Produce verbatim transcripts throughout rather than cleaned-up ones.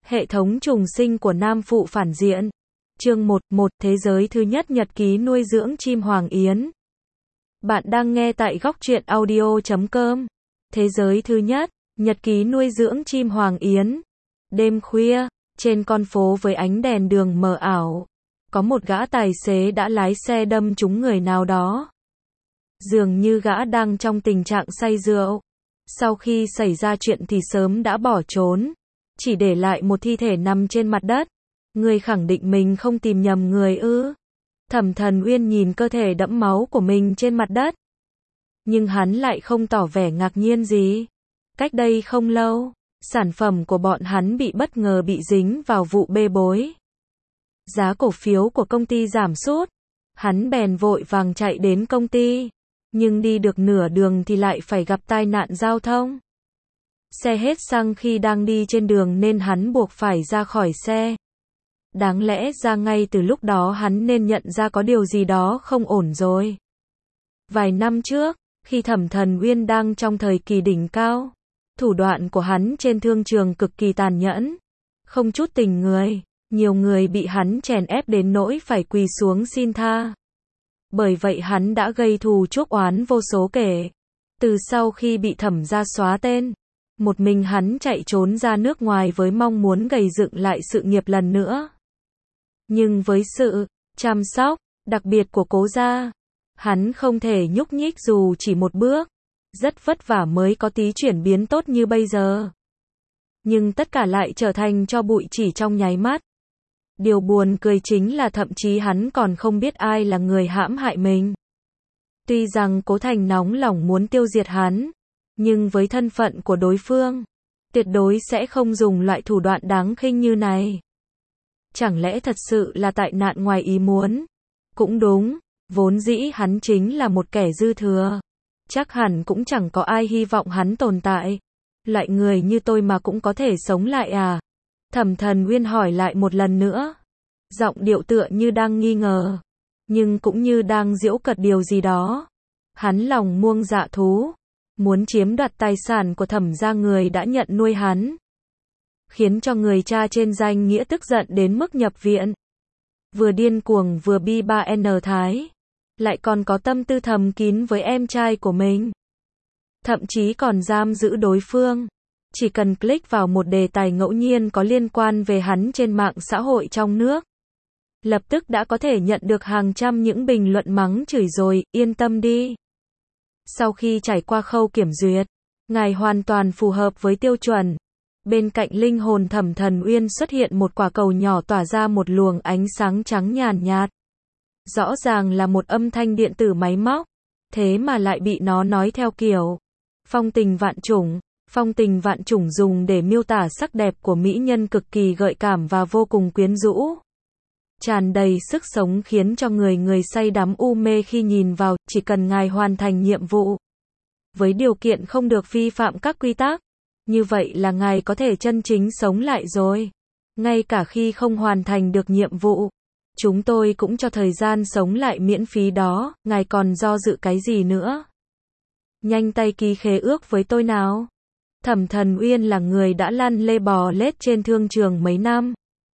Hệ thống trùng sinh của nam phụ phản diện. Chương một, một Thế giới thứ nhất nhật ký nuôi dưỡng chim hoàng yến. Bạn đang nghe tại góc truyện audio chấm com. Thế giới thứ nhất, nhật ký nuôi dưỡng chim hoàng yến. Đêm khuya, trên con phố với ánh đèn đường mờ ảo, có một gã tài xế đã lái xe đâm trúng người nào đó. Dường như gã đang trong tình trạng say rượu. Sau khi xảy ra chuyện thì sớm đã bỏ trốn, chỉ để lại một thi thể nằm trên mặt đất. Người khẳng định mình không tìm nhầm người ư? Thẩm Thần Uyên nhìn cơ thể đẫm máu của mình trên mặt đất, nhưng hắn lại không tỏ vẻ ngạc nhiên gì. Cách đây không lâu, sản phẩm của bọn hắn bị bất ngờ bị dính vào vụ bê bối. Giá cổ phiếu của công ty giảm sút. Hắn bèn vội vàng chạy đến công ty, nhưng đi được nửa đường thì lại phải gặp tai nạn giao thông. Xe hết xăng khi đang đi trên đường nên hắn buộc phải ra khỏi xe. Đáng lẽ ra ngay từ lúc đó hắn nên nhận ra có điều gì đó không ổn rồi. Vài năm trước, khi Thẩm Thần Uyên đang trong thời kỳ đỉnh cao, thủ đoạn của hắn trên thương trường cực kỳ tàn nhẫn, không chút tình người, nhiều người bị hắn chèn ép đến nỗi phải quỳ xuống xin tha. Bởi vậy hắn đã gây thù chuốc oán vô số kể. Từ sau khi bị Thẩm gia xóa tên, một mình hắn chạy trốn ra nước ngoài với mong muốn gầy dựng lại sự nghiệp lần nữa. Nhưng với sự chăm sóc đặc biệt của cố gia, hắn không thể nhúc nhích dù chỉ một bước. Rất vất vả mới có tí chuyển biến tốt như bây giờ. Nhưng tất cả lại trở thành tro bụi chỉ trong nháy mắt. Điều buồn cười chính là thậm chí hắn còn không biết ai là người hãm hại mình. Tuy rằng Cố Thành nóng lòng muốn tiêu diệt hắn, nhưng với thân phận của đối phương, tuyệt đối sẽ không dùng loại thủ đoạn đáng khinh như này. Chẳng lẽ thật sự là tại nạn ngoài ý muốn? Cũng đúng, vốn dĩ hắn chính là một kẻ dư thừa. Chắc hẳn cũng chẳng có ai hy vọng hắn tồn tại. Loại người như tôi mà cũng có thể sống lại à? Thẩm Thần Uyên hỏi lại một lần nữa. Giọng điệu tựa như đang nghi ngờ, nhưng cũng như đang giễu cợt điều gì đó. Hắn lòng muông dạ thú, muốn chiếm đoạt tài sản của Thẩm gia người đã nhận nuôi hắn, khiến cho người cha trên danh nghĩa tức giận đến mức nhập viện. Vừa điên cuồng vừa bi ba n thái, lại còn có tâm tư thầm kín với em trai của mình. Thậm chí còn giam giữ đối phương. Chỉ cần click vào một đề tài ngẫu nhiên có liên quan về hắn trên mạng xã hội trong nước, lập tức đã có thể nhận được hàng trăm những bình luận mắng chửi rồi, yên tâm đi. Sau khi trải qua khâu kiểm duyệt, ngài hoàn toàn phù hợp với tiêu chuẩn. Bên cạnh linh hồn Thẩm Thần Uyên xuất hiện một quả cầu nhỏ tỏa ra một luồng ánh sáng trắng nhàn nhạt. Rõ ràng là một âm thanh điện tử máy móc, thế mà lại bị nó nói theo kiểu phong tình vạn chủng. Phong tình vạn chủng dùng để miêu tả sắc đẹp của mỹ nhân cực kỳ gợi cảm và vô cùng quyến rũ. Tràn đầy sức sống khiến cho người người say đắm u mê khi nhìn vào, chỉ cần ngài hoàn thành nhiệm vụ. Với điều kiện không được vi phạm các quy tắc, như vậy là ngài có thể chân chính sống lại rồi. Ngay cả khi không hoàn thành được nhiệm vụ, chúng tôi cũng cho thời gian sống lại miễn phí đó, ngài còn do dự cái gì nữa? Nhanh tay ký khế ước với tôi nào. Thẩm Thần Uyên là người đã lăn lê bò lết trên thương trường mấy năm.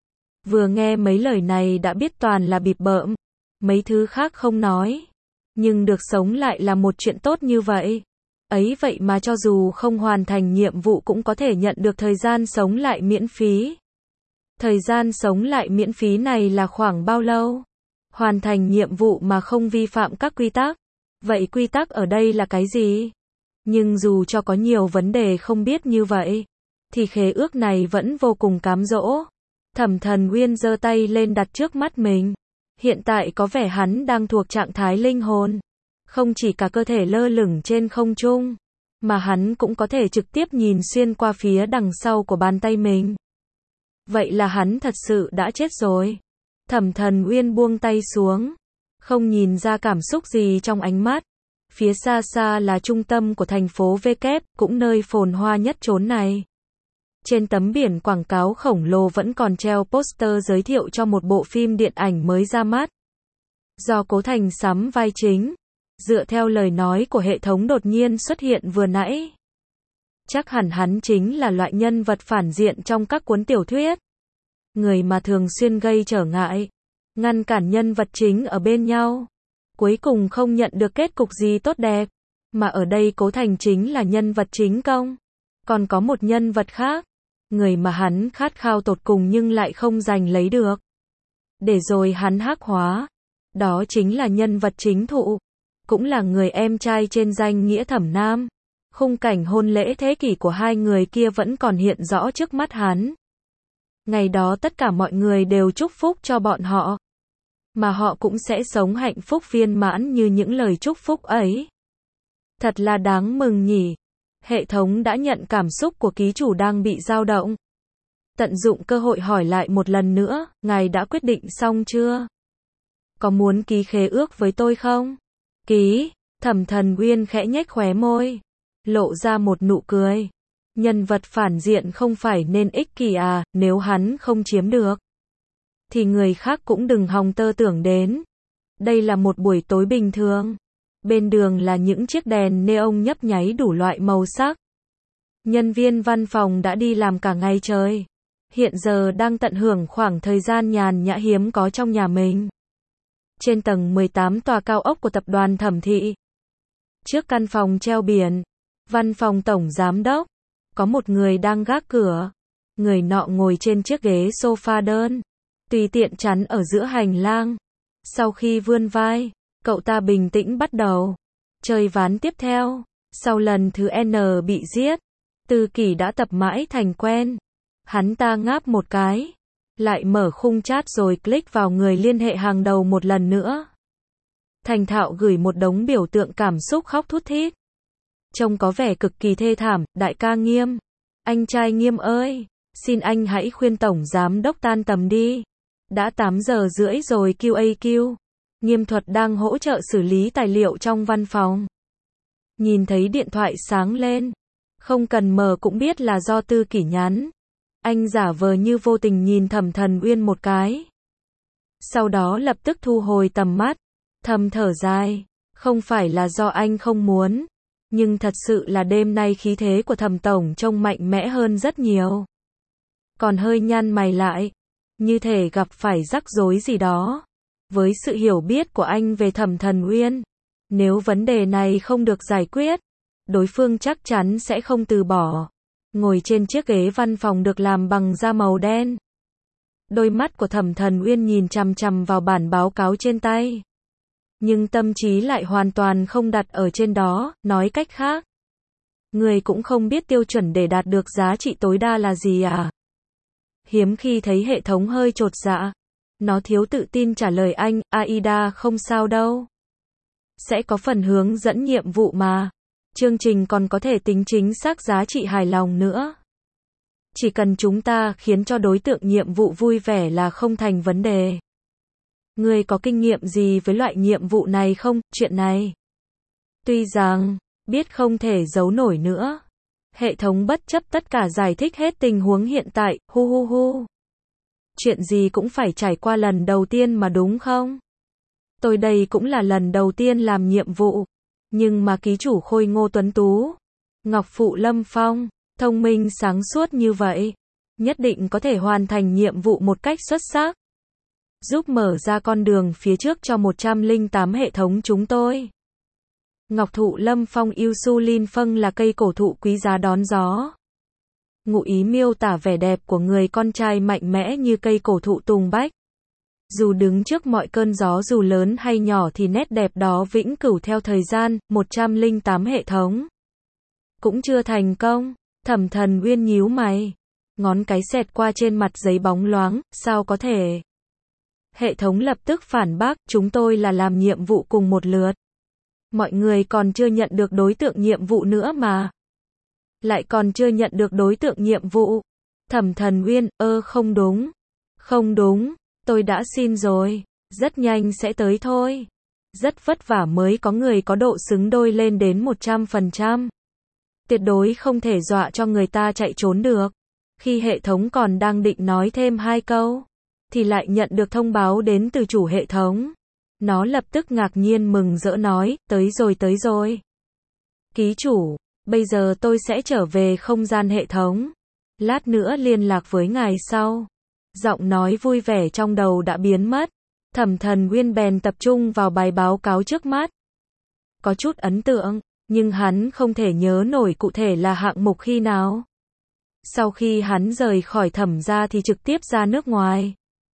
Vừa nghe mấy lời này đã biết toàn là bịp bợm, mấy thứ khác không nói. Nhưng được sống lại là một chuyện tốt như vậy. Ấy vậy mà cho dù không hoàn thành nhiệm vụ cũng có thể nhận được thời gian sống lại miễn phí. Thời gian sống lại miễn phí này là khoảng bao lâu? Hoàn thành nhiệm vụ mà không vi phạm các quy tắc. Vậy quy tắc ở đây là cái gì? Nhưng dù cho có nhiều vấn đề không biết như vậy, thì khế ước này vẫn vô cùng cám dỗ. Thẩm Thần Uyên giơ tay lên đặt trước mắt mình. Hiện tại có vẻ hắn đang thuộc trạng thái linh hồn. Không chỉ cả cơ thể lơ lửng trên không trung, mà hắn cũng có thể trực tiếp nhìn xuyên qua phía đằng sau của bàn tay mình. Vậy là hắn thật sự đã chết rồi. Thẩm Thần Uyên buông tay xuống, không nhìn ra cảm xúc gì trong ánh mắt. Phía xa xa là trung tâm của thành phố V, cũng nơi phồn hoa nhất chốn này. Trên tấm biển quảng cáo khổng lồ vẫn còn treo poster giới thiệu cho một bộ phim điện ảnh mới ra mắt. Do Cố Thành sắm vai chính, dựa theo lời nói của hệ thống đột nhiên xuất hiện vừa nãy. Chắc hẳn hắn chính là loại nhân vật phản diện trong các cuốn tiểu thuyết. Người mà thường xuyên gây trở ngại, ngăn cản nhân vật chính ở bên nhau. Cuối cùng không nhận được kết cục gì tốt đẹp. Mà ở đây Cố Thành chính là nhân vật chính công. Còn có một nhân vật khác. Người mà hắn khát khao tột cùng nhưng lại không giành lấy được. Để rồi hắn hắc hóa. Đó chính là nhân vật chính Thụ. Cũng là người em trai trên danh nghĩa Thẩm Nam. Khung cảnh hôn lễ thế kỷ của hai người kia vẫn còn hiện rõ trước mắt hắn. Ngày đó tất cả mọi người đều chúc phúc cho bọn họ. Mà họ cũng sẽ sống hạnh phúc viên mãn như những lời chúc phúc ấy. Thật là đáng mừng nhỉ. Hệ thống đã nhận cảm xúc của ký chủ đang bị dao động. Tận dụng cơ hội hỏi lại một lần nữa, ngài đã quyết định xong chưa? Có muốn ký khế ước với tôi không? Ký, Thẩm Thần Uyên khẽ nhếch khóe môi, lộ ra một nụ cười. Nhân vật phản diện không phải nên ích kỷ à, nếu hắn không chiếm được, thì người khác cũng đừng hòng tơ tưởng đến. Đây là một buổi tối bình thường. Bên đường là những chiếc đèn neon nhấp nháy đủ loại màu sắc. Nhân viên văn phòng đã đi làm cả ngày trời. Hiện giờ đang tận hưởng khoảng thời gian nhàn nhã hiếm có trong nhà mình. Trên tầng mười tám tòa cao ốc của tập đoàn Thẩm Thị. Trước căn phòng treo biển, văn phòng tổng giám đốc, có một người đang gác cửa. Người nọ ngồi trên chiếc ghế sofa đơn, tùy tiện chắn ở giữa hành lang. Sau khi vươn vai, cậu ta bình tĩnh bắt đầu chơi ván tiếp theo. Sau lần thứ N bị giết, Tư Kỷ đã tập mãi thành quen. Hắn ta ngáp một cái, lại mở khung chat rồi click vào người liên hệ hàng đầu một lần nữa. Thành thạo gửi một đống biểu tượng cảm xúc khóc thút thít. Trông có vẻ cực kỳ thê thảm. Đại ca Nghiêm, anh trai Nghiêm ơi, xin anh hãy khuyên tổng giám đốc tan tầm đi. Đã tám giờ rưỡi rồi quy a quy. Nghiêm Thuật đang hỗ trợ xử lý tài liệu trong văn phòng. Nhìn thấy điện thoại sáng lên, không cần mở cũng biết là do Tư Kỷ nhắn. Anh giả vờ như vô tình nhìn Thẩm Thần Uyên một cái. Sau đó lập tức thu hồi tầm mắt, thầm thở dài. Không phải là do anh không muốn, nhưng thật sự là đêm nay khí thế của Thẩm tổng trông mạnh mẽ hơn rất nhiều. Còn hơi nhăn mày lại, như thể gặp phải rắc rối gì đó. Với sự hiểu biết của anh về Thẩm Thần Uyên, nếu vấn đề này không được giải quyết, đối phương chắc chắn sẽ không từ bỏ. Ngồi trên chiếc ghế văn phòng được làm bằng da màu đen. Đôi mắt của Thẩm Thần Uyên nhìn chằm chằm vào bản báo cáo trên tay. Nhưng tâm trí lại hoàn toàn không đặt ở trên đó, nói cách khác. Người cũng không biết tiêu chuẩn để đạt được giá trị tối đa là gì à? Hiếm khi thấy hệ thống hơi chột dạ. Nó thiếu tự tin trả lời anh, Aida không sao đâu. Sẽ có phần hướng dẫn nhiệm vụ mà. Chương trình còn có thể tính chính xác giá trị hài lòng nữa. Chỉ cần chúng ta khiến cho đối tượng nhiệm vụ vui vẻ là không thành vấn đề. Ngươi có kinh nghiệm gì với loại nhiệm vụ này không? Chuyện này, tuy rằng biết không thể giấu nổi nữa. Hệ thống bất chấp tất cả giải thích hết tình huống hiện tại, hu hu hu. Chuyện gì cũng phải trải qua lần đầu tiên mà đúng không? Tôi đây cũng là lần đầu tiên làm nhiệm vụ. Nhưng mà ký chủ khôi ngô tuấn tú, Ngọc Phụ Lâm Phong, thông minh sáng suốt như vậy, nhất định có thể hoàn thành nhiệm vụ một cách xuất sắc. Giúp mở ra con đường phía trước cho một trăm lẻ tám hệ thống chúng tôi. Ngọc Thụ Lâm Phong Insulin Phân là cây cổ thụ quý giá đón gió. Ngụ ý miêu tả vẻ đẹp của người con trai mạnh mẽ như cây cổ thụ tùng bách. Dù đứng trước mọi cơn gió dù lớn hay nhỏ thì nét đẹp đó vĩnh cửu theo thời gian. Một trăm lẻ tám hệ thống cũng chưa thành công. Thẩm Thần Uyên nhíu mày, ngón cái xẹt qua trên mặt giấy bóng loáng. Sao có thể? Hệ thống lập tức phản bác, chúng tôi là làm nhiệm vụ cùng một lượt. Mọi người còn chưa nhận được đối tượng nhiệm vụ nữa mà. Lại còn chưa nhận được đối tượng nhiệm vụ. Thẩm Thần Uyên, ơ không đúng. Không đúng, tôi đã xin rồi. Rất nhanh sẽ tới thôi. Rất vất vả mới có người có độ xứng đôi lên đến một trăm phần trăm. Tuyệt đối không thể dọa cho người ta chạy trốn được. Khi hệ thống còn đang định nói thêm hai câu, thì lại nhận được thông báo đến từ chủ hệ thống. Nó lập tức ngạc nhiên mừng rỡ nói, tới rồi tới rồi. Ký chủ, Bây giờ tôi sẽ trở về không gian hệ thống. Lát nữa liên lạc với ngài sau. Giọng nói vui vẻ trong đầu đã biến mất. Thẩm Thần Uyên bèn tập trung vào bài báo cáo trước mắt. Có chút ấn tượng, nhưng hắn không thể nhớ nổi cụ thể là hạng mục khi nào. Sau khi hắn rời khỏi Thẩm gia thì trực tiếp ra nước ngoài.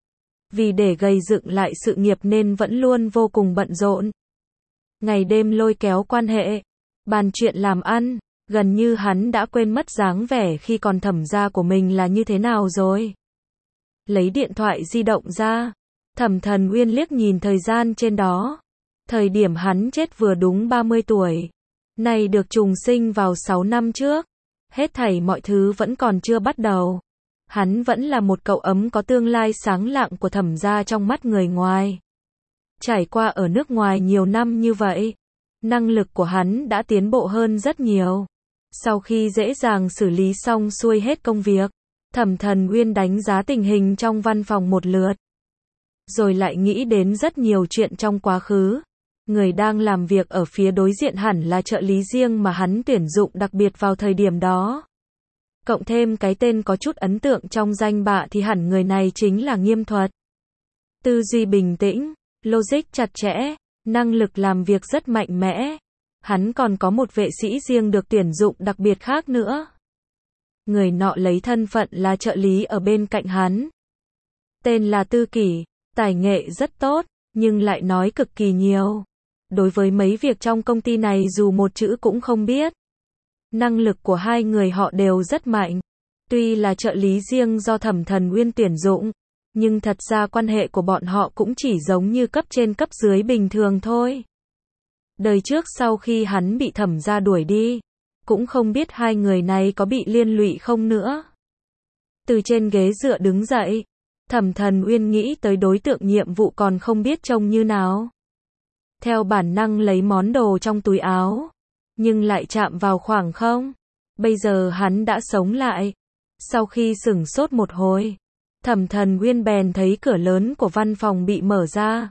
Vì để gây dựng lại sự nghiệp nên vẫn luôn vô cùng bận rộn. Ngày đêm lôi kéo quan hệ, bàn chuyện làm ăn, gần như hắn đã quên mất dáng vẻ khi còn Thẩm gia của mình là như thế nào rồi. Lấy điện thoại di động ra, Thẩm Thần Uyên liếc nhìn thời gian trên đó. Thời điểm hắn chết vừa đúng ba mươi tuổi. Này được trùng sinh vào sáu năm trước. Hết thảy mọi thứ vẫn còn chưa bắt đầu. Hắn vẫn là một cậu ấm có tương lai sáng lạng của Thẩm gia trong mắt người ngoài. Trải qua ở nước ngoài nhiều năm như vậy, năng lực của hắn đã tiến bộ hơn rất nhiều. Sau khi dễ dàng xử lý xong xuôi hết công việc, Thẩm Thần Uyên đánh giá tình hình trong văn phòng một lượt. Rồi lại nghĩ đến rất nhiều chuyện trong quá khứ. Người đang làm việc ở phía đối diện hẳn là trợ lý riêng mà hắn tuyển dụng đặc biệt vào thời điểm đó. Cộng thêm cái tên có chút ấn tượng trong danh bạ thì hẳn người này chính là Nghiêm Thuật. Tư duy bình tĩnh, logic chặt chẽ, năng lực làm việc rất mạnh mẽ. Hắn còn có một vệ sĩ riêng được tuyển dụng đặc biệt khác nữa. Người nọ lấy thân phận là trợ lý ở bên cạnh hắn. Tên là Tư Kỷ, tài nghệ rất tốt, nhưng lại nói cực kỳ nhiều. Đối với mấy việc trong công ty này dù một chữ cũng không biết. Năng lực của hai người họ đều rất mạnh. Tuy là trợ lý riêng do Thẩm Thần Uyên tuyển dụng, nhưng thật ra quan hệ của bọn họ cũng chỉ giống như cấp trên cấp dưới bình thường thôi. Đời trước sau khi hắn bị Thẩm gia đuổi đi, cũng không biết hai người này có bị liên lụy không nữa. Từ trên ghế dựa đứng dậy, Thẩm Thần Uyên nghĩ tới đối tượng nhiệm vụ còn không biết trông như nào. Theo bản năng lấy món đồ trong túi áo, nhưng lại chạm vào khoảng không. Bây giờ hắn đã sống lại. Sau khi sửng sốt một hồi, Thẩm Thần Uyên bèn thấy cửa lớn của văn phòng bị mở ra.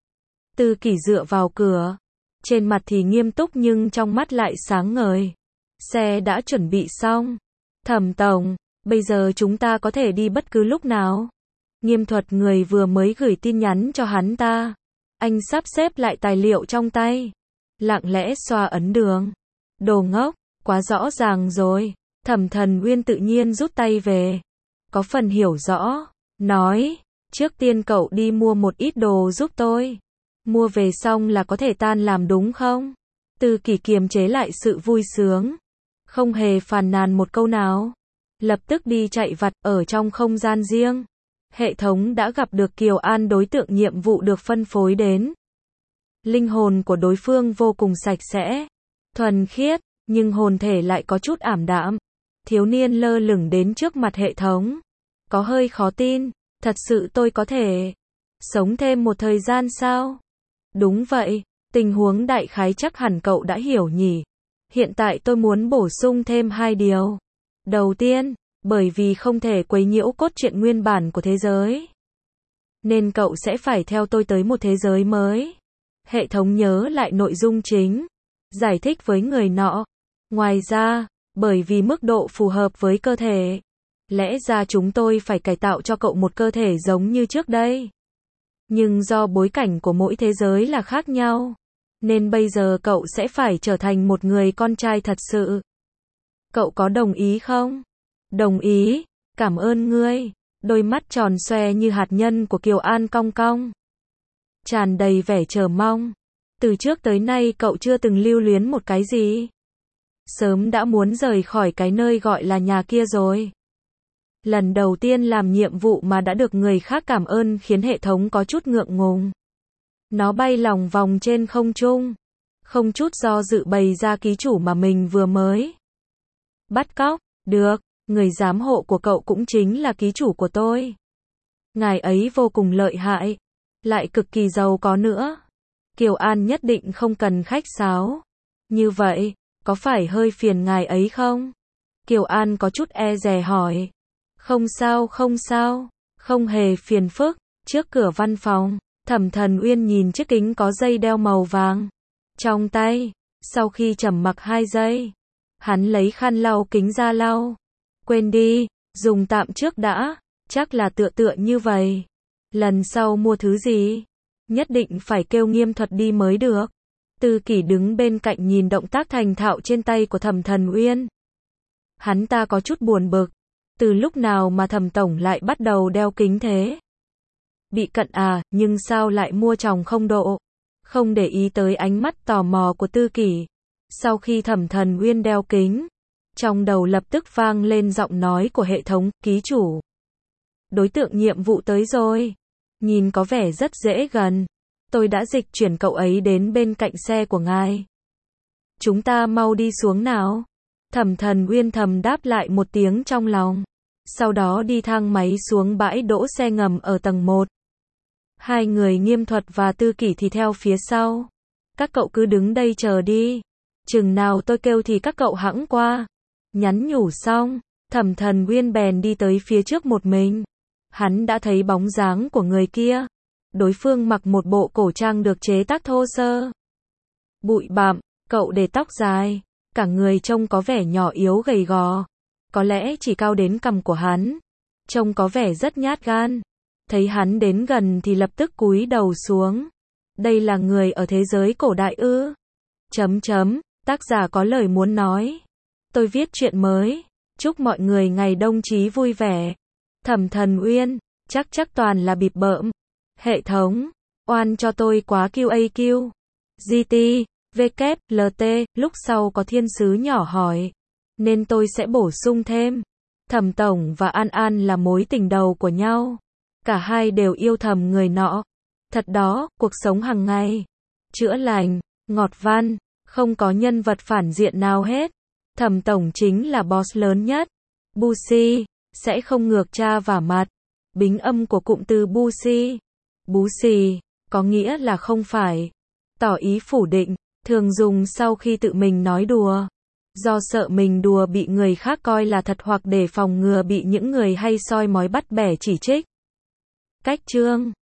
Tư Kỷ dựa vào cửa, trên mặt thì nghiêm túc nhưng trong mắt lại sáng ngời. Xe đã chuẩn bị xong. Thẩm tổng, bây giờ chúng ta có thể đi bất cứ lúc nào. Nghiêm Thuật người vừa mới gửi tin nhắn cho hắn ta. Anh sắp xếp lại tài liệu trong tay. Lặng lẽ xoa ấn đường. Đồ ngốc, quá rõ ràng rồi. Thẩm Thần Uyên tự nhiên rút tay về. Có phần hiểu rõ. Nói, trước tiên cậu đi mua một ít đồ giúp tôi. Mua về xong là có thể tan làm đúng không? Tư Kỷ kiềm chế lại sự vui sướng. Không hề phàn nàn một câu nào. Lập tức đi chạy vặt ở trong không gian riêng. Hệ thống đã gặp được Kiều An đối tượng nhiệm vụ được phân phối đến. Linh hồn của đối phương vô cùng sạch sẽ, thuần khiết, nhưng hồn thể lại có chút ảm đạm. Thiếu niên lơ lửng đến trước mặt hệ thống. Có hơi khó tin, thật sự tôi có thể sống thêm một thời gian sao? Đúng vậy, tình huống đại khái chắc hẳn cậu đã hiểu nhỉ. Hiện tại tôi muốn bổ sung thêm hai điều. Đầu tiên, bởi vì không thể quấy nhiễu cốt truyện nguyên bản của thế giới, nên cậu sẽ phải theo tôi tới một thế giới mới. Hệ thống nhớ lại nội dung chính, giải thích với người nọ. Ngoài ra, bởi vì mức độ phù hợp với cơ thể, lẽ ra chúng tôi phải cải tạo cho cậu một cơ thể giống như trước đây. Nhưng do bối cảnh của mỗi thế giới là khác nhau, nên bây giờ cậu sẽ phải trở thành một người con trai thật sự. Cậu có đồng ý không? Đồng ý, cảm ơn ngươi. Đôi mắt tròn xoe như hạt nhân của Kiều An cong cong, tràn đầy vẻ chờ mong. Từ trước tới nay cậu chưa từng lưu luyến một cái gì. Sớm đã muốn rời khỏi cái nơi gọi là nhà kia rồi. Lần đầu tiên làm nhiệm vụ mà đã được người khác cảm ơn khiến hệ thống có chút ngượng ngùng. Nó bay lòng vòng trên không trung, không chút do dự bày ra ký chủ mà mình vừa mới bắt cóc. Được, người giám hộ của cậu cũng chính là ký chủ của tôi. Ngài ấy vô cùng lợi hại, lại cực kỳ giàu có nữa. Kiều An nhất định không cần khách sáo. Như vậy, có phải hơi phiền ngài ấy không? Kiều An có chút e dè hỏi. Không sao không sao, không hề phiền phức. Trước cửa văn phòng, Thẩm Thần Uyên nhìn chiếc kính có dây đeo màu vàng trong tay. Sau khi trầm mặc hai giây, Hắn lấy khăn lau kính ra lau. Quên đi, dùng tạm trước đã, chắc là tựa tựa như vậy. Lần sau mua thứ gì, nhất định phải kêu nghiêm thuật đi mới được. Tư Kỷ đứng bên cạnh nhìn động tác thành thạo trên tay của Thẩm Thần Uyên. Hắn ta có chút buồn bực. Từ lúc nào mà Thẩm tổng lại bắt đầu đeo kính thế? Bị cận à, nhưng sao lại mua tròng không độ? Không để ý tới ánh mắt tò mò của Tư Kỷ. Sau khi Thẩm Thần Uyên đeo kính, trong đầu lập tức vang lên giọng nói của hệ thống, ký chủ. Đối tượng nhiệm vụ tới rồi. Nhìn có vẻ rất dễ gần. Tôi đã dịch chuyển cậu ấy đến bên cạnh xe của ngài. Chúng ta mau đi xuống nào. Thẩm Thần Uyên thầm đáp lại một tiếng trong lòng. Sau đó đi thang máy xuống bãi đỗ xe ngầm ở tầng một. Hai người Nghiêm Thuật và Tư Kỷ thì theo phía sau. Các cậu cứ đứng đây chờ đi. Chừng nào tôi kêu thì các cậu hẵng qua. Nhắn nhủ xong, Thẩm Thần Uyên bèn đi tới phía trước một mình. Hắn đã thấy bóng dáng của người kia. Đối phương mặc một bộ cổ trang được chế tác thô sơ. Bụi bặm, cậu để tóc dài, cả người trông có vẻ nhỏ yếu gầy gò. Có lẽ chỉ cao đến cằm của hắn. Trông có vẻ rất nhát gan. Thấy hắn đến gần thì lập tức cúi đầu xuống. Đây là người ở thế giới cổ đại ư? Chấm chấm, tác giả có lời muốn nói. Tôi viết chuyện mới. Chúc mọi người ngày đông chí vui vẻ. Thẩm Thần Uyên, chắc chắc toàn là bịp bợm. Hệ thống, oan cho tôi quá Q A Q. G T, W, L T, lúc sau có thiên sứ nhỏ hỏi. Nên tôi sẽ bổ sung thêm. Thẩm tổng và An An là mối tình đầu của nhau. Cả hai đều yêu thầm người nọ. Thật đó, cuộc sống hàng ngày. Chữa lành, ngọt văn, không có nhân vật phản diện nào hết. Thẩm tổng chính là boss lớn nhất. Busi, sẽ không ngược cha vả mặt. Bính âm của cụm từ Busi. Bú xì, có nghĩa là không phải. Tỏ ý phủ định, thường dùng sau khi tự mình nói đùa. Do sợ mình đùa bị người khác coi là thật hoặc để phòng ngừa bị những người hay soi mói bắt bẻ chỉ trích. Cách chương